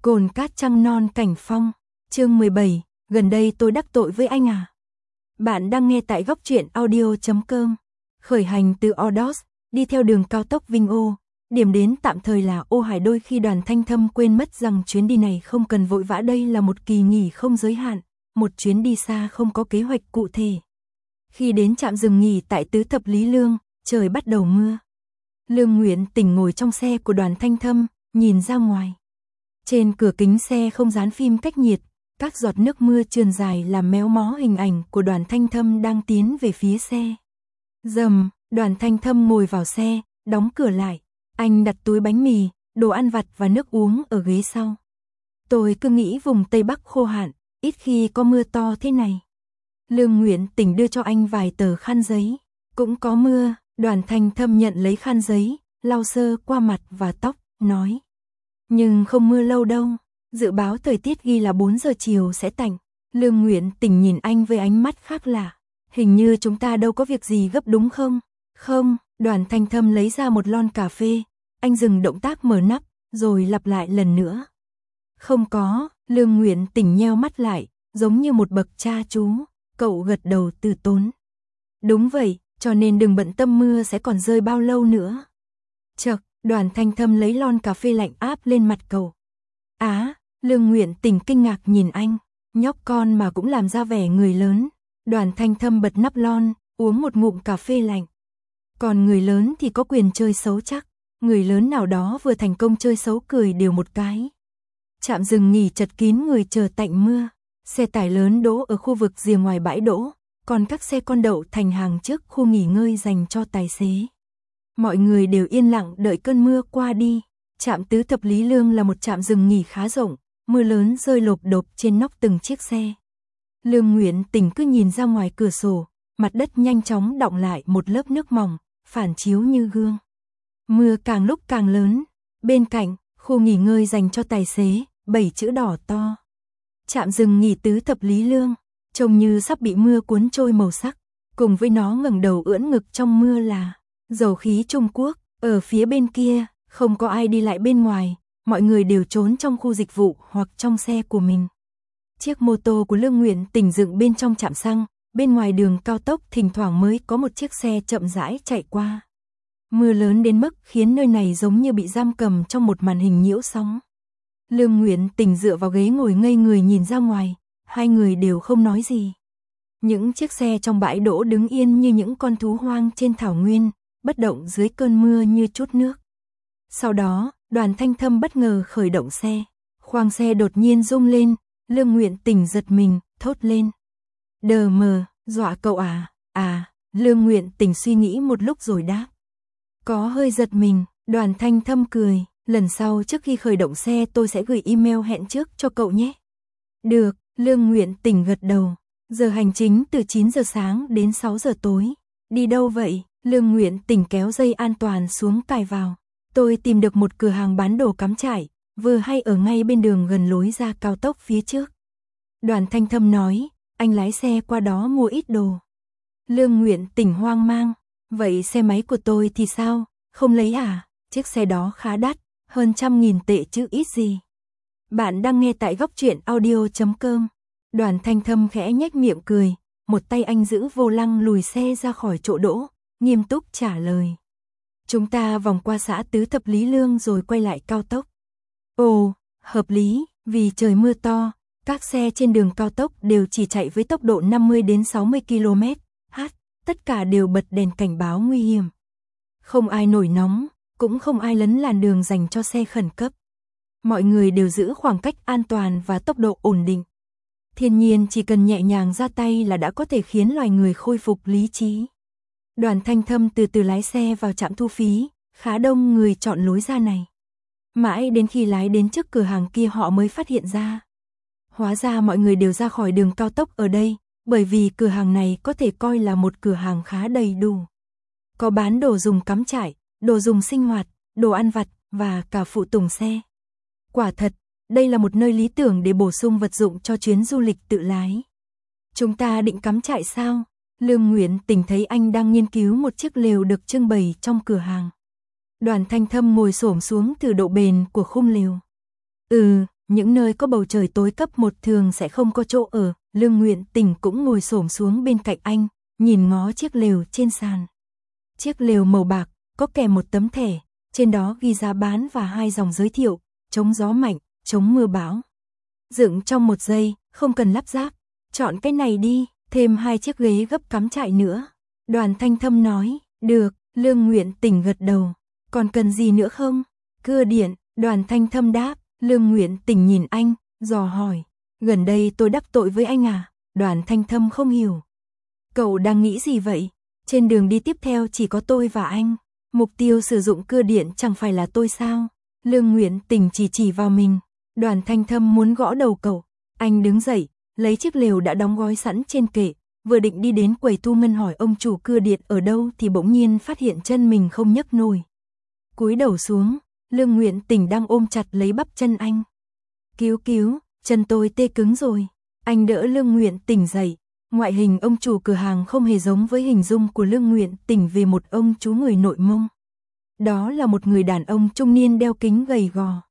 Cồn cát trăng non cảnh phong, chương 17, gần đây tôi đắc tội với anh à? Bạn đang nghe tại góc truyện audio.com. Khởi hành từ Ordos, đi theo đường cao tốc Vinh Ô, điểm đến tạm thời là Ô Hải. Đôi khi Đoàn Thanh Thâm quên mất rằng chuyến đi này không cần vội vã, đây là một kỳ nghỉ không giới hạn, một chuyến đi xa không có kế hoạch cụ thể. Khi đến trạm dừng nghỉ tại Tứ Thập Lý Lương, trời bắt đầu mưa. Lương Nguyện Tỉnh ngồi trong xe của Đoàn Thanh Thâm, nhìn ra ngoài. Trên cửa kính xe không dán phim cách nhiệt, các giọt nước mưa trườn dài làm méo mó hình ảnh của Đoàn Thanh Thâm đang tiến về phía xe. Rầm, Đoàn Thanh Thâm ngồi vào xe, đóng cửa lại. Anh đặt túi bánh mì, đồ ăn vặt và nước uống ở ghế sau. Tôi cứ nghĩ vùng Tây Bắc khô hạn, ít khi có mưa to thế này. Lương Nguyện Tỉnh đưa cho anh vài tờ khăn giấy. Cũng có mưa. Đoàn Thanh Thâm nhận lấy khăn giấy, lau sơ qua mặt và tóc, nói. Nhưng không mưa lâu đâu, dự báo thời tiết ghi là 4 giờ chiều sẽ tạnh. Lương Nguyện Tỉnh nhìn anh với ánh mắt khác lạ. Hình như chúng ta đâu có việc gì gấp đúng không? Không, Đoàn Thanh Thâm lấy ra một lon cà phê. Anh dừng động tác mở nắp, rồi lặp lại lần nữa. Không có, Lương Nguyện Tỉnh nheo mắt lại, giống như một bậc cha chú. Cậu gật đầu từ tốn. Đúng vậy, cho nên đừng bận tâm mưa sẽ còn rơi bao lâu nữa. Chậc, Đoàn Thanh Thâm lấy lon cà phê lạnh áp lên mặt cậu. Á, Lương Nguyện Tỉnh kinh ngạc nhìn anh, nhóc con mà cũng làm ra vẻ người lớn. Đoàn Thanh Thâm bật nắp lon, uống một ngụm cà phê lạnh. Còn người lớn thì có quyền chơi xấu chắc, người lớn nào đó vừa thành công chơi xấu cười đều một cái. Trạm dừng nghỉ chật kín người chờ tạnh mưa, xe tải lớn đỗ ở khu vực rìa ngoài bãi đỗ. Còn các xe con đậu thành hàng trước khu nghỉ ngơi dành cho tài xế. Mọi người đều yên lặng đợi cơn mưa qua đi. Trạm Tứ Thập Lý Lương là một trạm dừng nghỉ khá rộng, mưa lớn rơi lộp độp trên nóc từng chiếc xe. Lương Nguyện Tỉnh cứ nhìn ra ngoài cửa sổ, mặt đất nhanh chóng đọng lại một lớp nước mỏng, phản chiếu như gương. Mưa càng lúc càng lớn, bên cạnh, khu nghỉ ngơi dành cho tài xế, 7 chữ đỏ to. Trạm dừng nghỉ Tứ Thập Lý Lương. Trông như sắp bị mưa cuốn trôi màu sắc, cùng với nó ngẩng đầu ưỡn ngực trong mưa là dầu khí Trung Quốc. Ở phía bên kia, không có ai đi lại bên ngoài, mọi người đều trốn trong khu dịch vụ hoặc trong xe của mình. Chiếc mô tô của Lương Nguyện Tỉnh dựng bên trong trạm xăng, bên ngoài đường cao tốc thỉnh thoảng mới có một chiếc xe chậm rãi chạy qua. Mưa lớn đến mức khiến nơi này giống như bị giam cầm trong một màn hình nhiễu sóng. Lương Nguyện Tỉnh dựa vào ghế ngồi ngây người nhìn ra ngoài. Hai người đều không nói gì. Những chiếc xe trong bãi đỗ đứng yên như những con thú hoang trên thảo nguyên, bất động dưới cơn mưa như chút nước. Sau đó, Đoàn Thanh Thâm bất ngờ khởi động xe. Khoang xe đột nhiên rung lên, Lương Nguyện Tỉnh giật mình, thốt lên. Đờ mờ, dọa cậu à? À, Lương Nguyện Tỉnh suy nghĩ một lúc rồi đáp. Có hơi giật mình, Đoàn Thanh Thâm cười. Lần sau trước khi khởi động xe tôi sẽ gửi email hẹn trước cho cậu nhé. Được. Lương Nguyện Tỉnh gật đầu. Giờ hành chính từ 9 giờ sáng đến 6 giờ tối. Đi đâu vậy? Lương Nguyện Tỉnh kéo dây an toàn xuống cài vào. Tôi tìm được một cửa hàng bán đồ cắm trại, vừa hay ở ngay bên đường gần lối ra cao tốc phía trước. Đoàn Thanh Thâm nói, anh lái xe qua đó mua ít đồ. Lương Nguyện Tỉnh hoang mang. Vậy xe máy của tôi thì sao? Không lấy à? Chiếc xe đó khá đắt, hơn 100.000 tệ chứ ít gì. Bạn đang nghe tại góc truyện audio.com. Đoàn Thanh Thâm khẽ nhếch miệng cười, một tay anh giữ vô lăng lùi xe ra khỏi chỗ đỗ, nghiêm túc trả lời. Chúng ta vòng qua xã Tứ Thập Lý Lương rồi quay lại cao tốc. Ồ, hợp lý, vì trời mưa to, các xe trên đường cao tốc đều chỉ chạy với tốc độ 50 đến 60 km/h, tất cả đều bật đèn cảnh báo nguy hiểm. Không ai nổi nóng, cũng không ai lấn làn đường dành cho xe khẩn cấp. Mọi người đều giữ khoảng cách an toàn và tốc độ ổn định. Thiên nhiên chỉ cần nhẹ nhàng ra tay là đã có thể khiến loài người khôi phục lý trí. Đoàn Thanh Thâm từ từ lái xe vào trạm thu phí, khá đông người chọn lối ra này. Mãi đến khi lái đến trước cửa hàng kia họ mới phát hiện ra. Hóa ra mọi người đều ra khỏi đường cao tốc ở đây, bởi vì cửa hàng này có thể coi là một cửa hàng khá đầy đủ. Có bán đồ dùng cắm trại, đồ dùng sinh hoạt, đồ ăn vặt và cả phụ tùng xe. Quả thật, đây là một nơi lý tưởng để bổ sung vật dụng cho chuyến du lịch tự lái. Chúng ta định cắm trại sao? Lương Nguyện Tỉnh thấy anh đang nghiên cứu một chiếc lều được trưng bày trong cửa hàng. Đoàn Thanh Thâm ngồi xổm xuống thử độ bền của khung lều. những nơi có bầu trời tối cấp 1 thường sẽ không có chỗ ở. Lương Nguyện Tình cũng ngồi xổm xuống bên cạnh anh, nhìn ngó chiếc lều trên sàn. Chiếc lều màu bạc, có kèm một tấm thẻ, trên đó ghi giá bán và 2 dòng giới thiệu, chống gió mạnh, chống mưa bão. Dựng trong 1 giây, không cần lắp ráp, chọn cái này đi, thêm 2 chiếc ghế gấp cắm trại nữa. Đoàn Thanh Thâm nói, được, Lương Nguyện Tình gật đầu, còn cần gì nữa không? Cưa điện, Đoàn Thanh Thâm đáp. Lương Nguyện Tình nhìn anh, dò hỏi, gần đây tôi đắc tội với anh à? Đoàn Thanh Thâm không hiểu. Cậu đang nghĩ gì vậy? Trên đường đi tiếp theo chỉ có tôi và anh. Mục tiêu sử dụng cưa điện chẳng phải là tôi sao? Lương Nguyện Tình chỉ vào mình. Đoàn Thanh Thâm muốn gõ đầu cậu. Anh đứng dậy, lấy chiếc lều đã đóng gói sẵn trên kệ, vừa định đi đến quầy thu ngân hỏi ông chủ cưa điện ở đâu thì bỗng nhiên phát hiện chân mình không nhấc nổi. Cúi đầu xuống, Lương Nguyện Tình đang ôm chặt lấy bắp chân anh. Cứu, chân tôi tê cứng rồi. Anh đỡ Lương Nguyện Tình dậy. Ngoại hình ông chủ cửa hàng không hề giống với hình dung của Lương Nguyện Tình về một ông chú người nội Mông. Đó là một người đàn ông trung niên đeo kính gầy gò.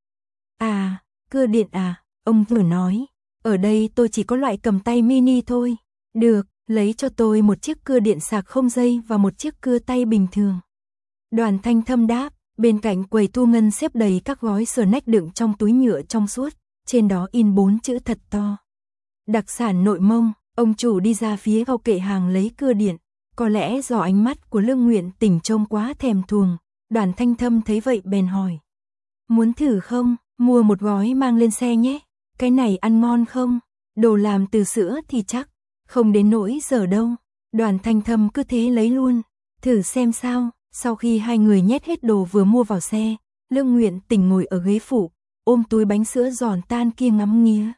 À, cưa điện à, ông vừa nói. Ở đây tôi chỉ có loại cầm tay mini thôi. Được, lấy cho tôi một chiếc cưa điện sạc không dây và một chiếc cưa tay bình thường. Đoàn Thanh Thâm đáp. Bên cạnh quầy thu ngân xếp đầy các gói snack đựng trong túi nhựa trong suốt, trên đó in 4 chữ thật to. Đặc sản nội Mông. Ông chủ đi ra phía sau kệ hàng lấy cưa điện, có lẽ do ánh mắt của Lương Nguyện Tình trông quá thèm thuồng. Đoàn Thanh Thâm thấy vậy bèn hỏi, muốn thử không? Mua một gói mang lên xe nhé. Cái này ăn ngon không? Đồ làm từ sữa thì chắc không đến nỗi dở đâu. Đoàn Thanh Thâm cứ thế lấy luôn, thử xem sao. Sau khi hai người nhét hết đồ vừa mua vào xe, Lương Nguyện Tình ngồi ở ghế phụ, ôm túi bánh sữa giòn tan kia ngắm nghía.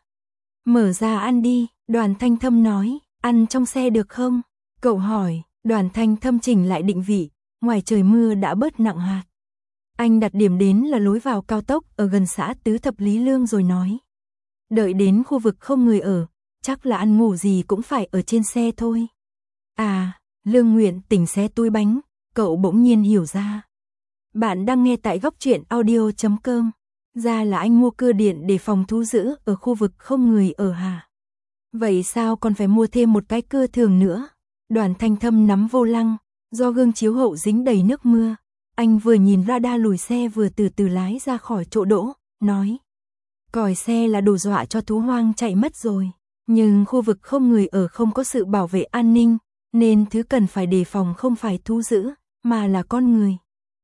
Mở ra ăn đi, Đoàn Thanh Thâm nói, ăn trong xe được không? Cậu hỏi. Đoàn Thanh Thâm chỉnh lại định vị, ngoài trời mưa đã bớt nặng hạt. Anh đặt điểm đến là lối vào cao tốc ở gần xã Tứ Thập Lý Lương rồi nói. Đợi đến khu vực không người ở, chắc là ăn ngủ gì cũng phải ở trên xe thôi. À, Lương Nguyện Tình xé túi bánh, cậu bỗng nhiên hiểu ra. Bạn đang nghe tại góc truyện audio.com. Ra là anh mua cưa điện để phòng thú dữ ở khu vực không người ở hả? Vậy sao còn phải mua thêm một cái cưa thường nữa? Đoàn Thanh Thâm nắm vô lăng, do gương chiếu hậu dính đầy nước mưa. Anh vừa nhìn radar lùi xe vừa từ từ lái ra khỏi chỗ đỗ, nói. Còi xe là đồ dọa cho thú hoang chạy mất rồi. Nhưng khu vực không người ở không có sự bảo vệ an ninh, nên thứ cần phải đề phòng không phải thú dữ, mà là con người.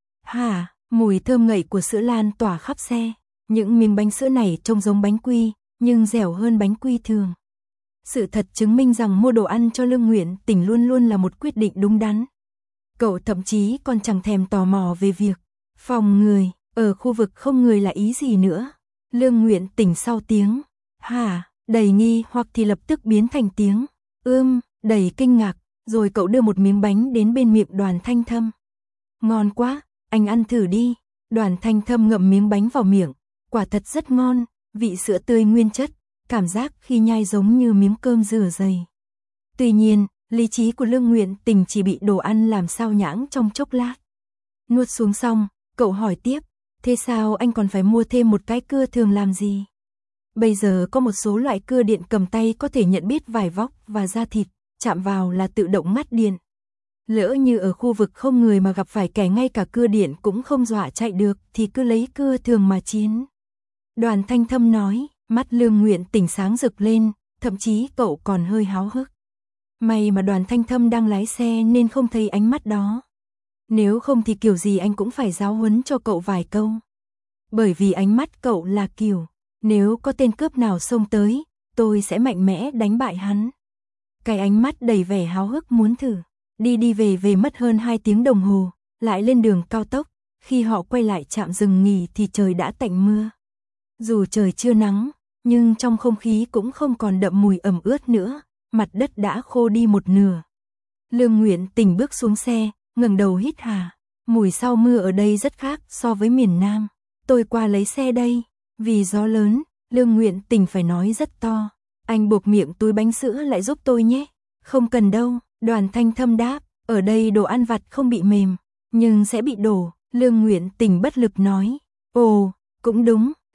Hả, mùi thơm ngậy của sữa lan tỏa khắp xe. Những miếng bánh sữa này trông giống bánh quy, nhưng dẻo hơn bánh quy thường. Sự thật chứng minh rằng mua đồ ăn cho Lương Nguyện Tình luôn luôn là một quyết định đúng đắn. Cậu thậm chí còn chẳng thèm tò mò về việc phòng người, ở khu vực không người là ý gì nữa. Lương Nguyện Tình sau tiếng hả, đầy nghi hoặc thì lập tức biến thành tiếng đầy kinh ngạc, rồi cậu đưa một miếng bánh đến bên miệng Đoàn Thanh Thâm. Ngon quá, anh ăn thử đi. Đoàn Thanh Thâm ngậm miếng bánh vào miệng, quả thật rất ngon, vị sữa tươi nguyên chất, cảm giác khi nhai giống như miếng cơm rửa dày. Tuy nhiên, lý trí của Lương Nguyện Tình chỉ bị đồ ăn làm sao nhãng trong chốc lát. Nuốt xuống xong, cậu hỏi tiếp, thế sao anh còn phải mua thêm một cái cưa thường làm gì? Bây giờ có một số loại cưa điện cầm tay có thể nhận biết vải vóc và da thịt, chạm vào là tự động ngắt điện. Lỡ như ở khu vực không người mà gặp phải kẻ ngay cả cưa điện cũng không dọa chạy được thì cứ lấy cưa thường mà chiến. Đoàn Thanh Thâm nói, mắt Lương Nguyện Tình sáng rực lên, thậm chí cậu còn hơi háo hức. May mà Đoàn Thanh Thâm đang lái xe nên không thấy ánh mắt đó. Nếu không thì kiểu gì anh cũng phải giáo huấn cho cậu vài câu. Bởi vì ánh mắt cậu là kiểu, nếu có tên cướp nào xông tới, tôi sẽ mạnh mẽ đánh bại hắn. Cái ánh mắt đầy vẻ háo hức muốn thử. Đi về mất hơn 2 tiếng đồng hồ, lại lên đường cao tốc. Khi họ quay lại trạm dừng nghỉ thì trời đã tạnh mưa. Dù trời chưa nắng, nhưng trong không khí cũng không còn đậm mùi ẩm ướt nữa, mặt đất đã khô đi một nửa. Lương Nguyện Tình bước xuống xe, ngẩng đầu hít hà. Mùi sau mưa ở đây rất khác so với miền Nam. Tôi qua lấy xe đây. Vì gió lớn, Lương Nguyện Tình phải nói rất to. Anh buộc miệng túi bánh sữa lại giúp tôi nhé. Không cần đâu, Đoàn Thanh Thâm đáp. Ở đây đồ ăn vặt không bị mềm, nhưng sẽ bị đổ. Lương Nguyện Tình bất lực nói. Ồ, cũng đúng.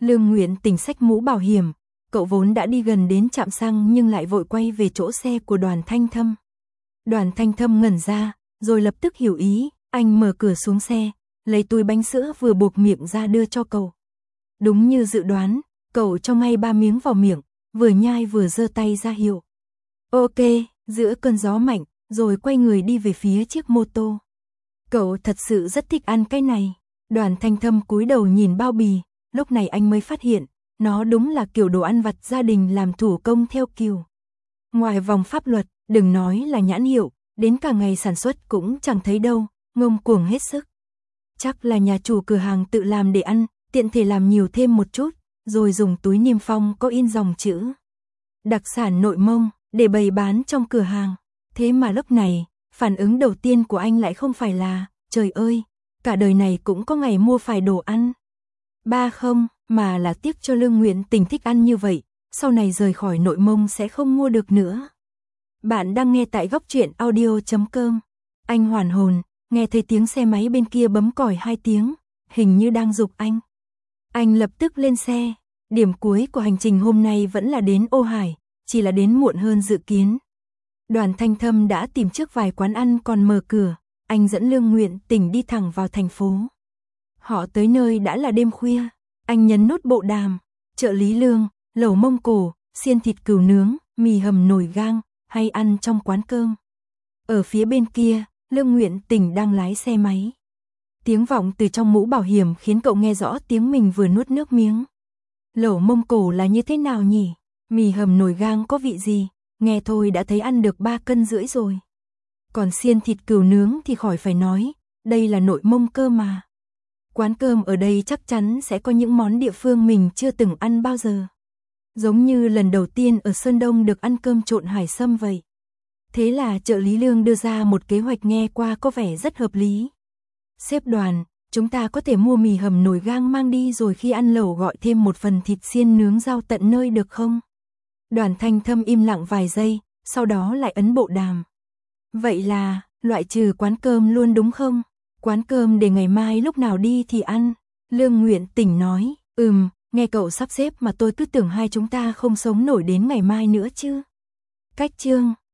Lương Nguyện Tình xách mũ bảo hiểm, cậu vốn đã đi gần đến trạm xăng nhưng lại vội quay về chỗ xe của Đoàn Thanh Thâm. Đoàn Thanh Thâm ngẩn ra, rồi lập tức hiểu ý, anh mở cửa xuống xe, lấy túi bánh sữa vừa buộc miệng ra đưa cho cậu. Đúng như dự đoán, cậu cho ngay 3 miếng vào miệng, vừa nhai vừa giơ tay ra hiệu. Ok, giữa cơn gió mạnh, rồi quay người đi về phía chiếc mô tô. Cậu thật sự rất thích ăn cái này. Đoàn Thanh Thâm cúi đầu nhìn bao bì, lúc này anh mới phát hiện, nó đúng là kiểu đồ ăn vặt gia đình làm thủ công theo kiểu. Ngoài vòng pháp luật, đừng nói là nhãn hiệu, đến cả ngày sản xuất cũng chẳng thấy đâu, ngông cuồng hết sức. Chắc là nhà chủ cửa hàng tự làm để ăn, tiện thể làm nhiều thêm một chút, rồi dùng túi niêm phong có in dòng chữ đặc sản Nội Mông, để bày bán trong cửa hàng. Thế mà lúc này, phản ứng đầu tiên của anh lại không phải là, trời ơi, cả đời này cũng có ngày mua phải đồ ăn. Ba không, mà là tiếc cho Lương Nguyện Tình thích ăn như vậy, sau này rời khỏi Nội Mông sẽ không mua được nữa. Bạn đang nghe tại Góc Truyện Audio.com. Anh hoàn hồn, nghe thấy tiếng xe máy bên kia bấm còi 2 tiếng, hình như đang giục anh. Anh lập tức lên xe, điểm cuối của hành trình hôm nay vẫn là đến Ô Hải, chỉ là đến muộn hơn dự kiến. Đoàn Thanh Thâm đã tìm trước vài quán ăn còn mở cửa, anh dẫn Lương Nguyện Tình đi thẳng vào thành phố. Họ tới nơi đã là đêm khuya, anh nhấn nút bộ đàm, chợ Lý Lương, lẩu Mông Cổ, xiên thịt cừu nướng, mì hầm nồi gang, hay ăn trong quán cơm. Ở phía bên kia, Lương Nguyện Tình đang lái xe máy. Tiếng vọng từ trong mũ bảo hiểm khiến cậu nghe rõ tiếng mình vừa nuốt nước miếng. Lẩu Mông Cổ là như thế nào nhỉ? Mì hầm nồi gang có vị gì? Nghe thôi đã thấy ăn được 3,5 cân rồi. Còn xiên thịt cừu nướng thì khỏi phải nói, đây là Nội Mông cơ mà. Quán cơm ở đây chắc chắn sẽ có những món địa phương mình chưa từng ăn bao giờ. Giống như lần đầu tiên ở Sơn Đông được ăn cơm trộn hải sâm vậy. Thế là chợ Lý Lương đưa ra một kế hoạch nghe qua có vẻ rất hợp lý. Sếp Đoàn, chúng ta có thể mua mì hầm nồi gang mang đi rồi khi ăn lẩu gọi thêm một phần thịt xiên nướng giao tận nơi được không? Đoàn Thanh Thâm im lặng vài giây, sau đó lại ấn bộ đàm. Vậy là, loại trừ quán cơm luôn đúng không? Quán cơm để ngày mai lúc nào đi thì ăn. Lương Nguyện Tình nói, nghe cậu sắp xếp mà tôi cứ tưởng hai chúng ta không sống nổi đến ngày mai nữa chứ. Cách chương